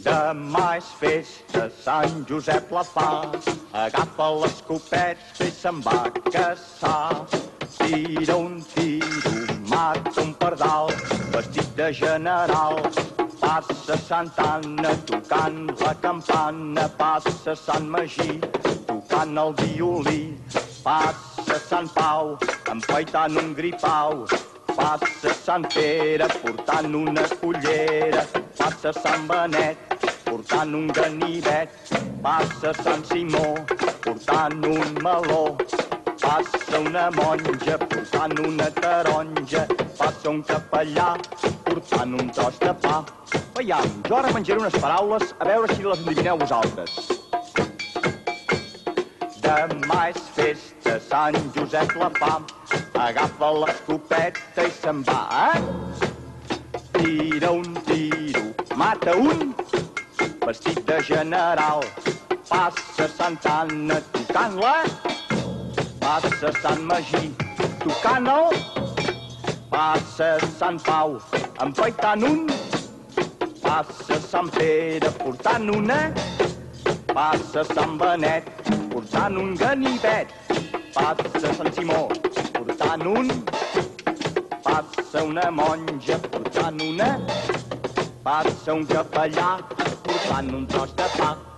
Demà és festa, Sant Josep la fa, agafa l'escopeta i se'n va a caçar. Tira un tiro, mata un pardal, vestit de general. Passa Santa Anna tocant la campana, passa Sant Magí tocant el violí. Passa Sant Pau empaitant un gripau, passa Sant Pere portant una cullera, passa Sant Benet portant un ganivet, passa Sant Simó portant un meló, passa una monja portant una taronja, passa un capellà portant un tros de pa. Veiam, jo ara menjaré unes paraules a veure si les endivineu vosaltres. Demà és festa, Sant Josep la fa, agafa l'escopeta i se'n va, Tira un tiro, mata un, vestit de general. Passa Santa Anna tocant-la, passa Sant Magí tocant-el, passa Sant Pau empaitant un, passa Sant Pere portant una, passa Sant Benet portant un ganivet, passa Sant Simó portant un, passa una monja portant una, passa un capellà portant un tros de pa.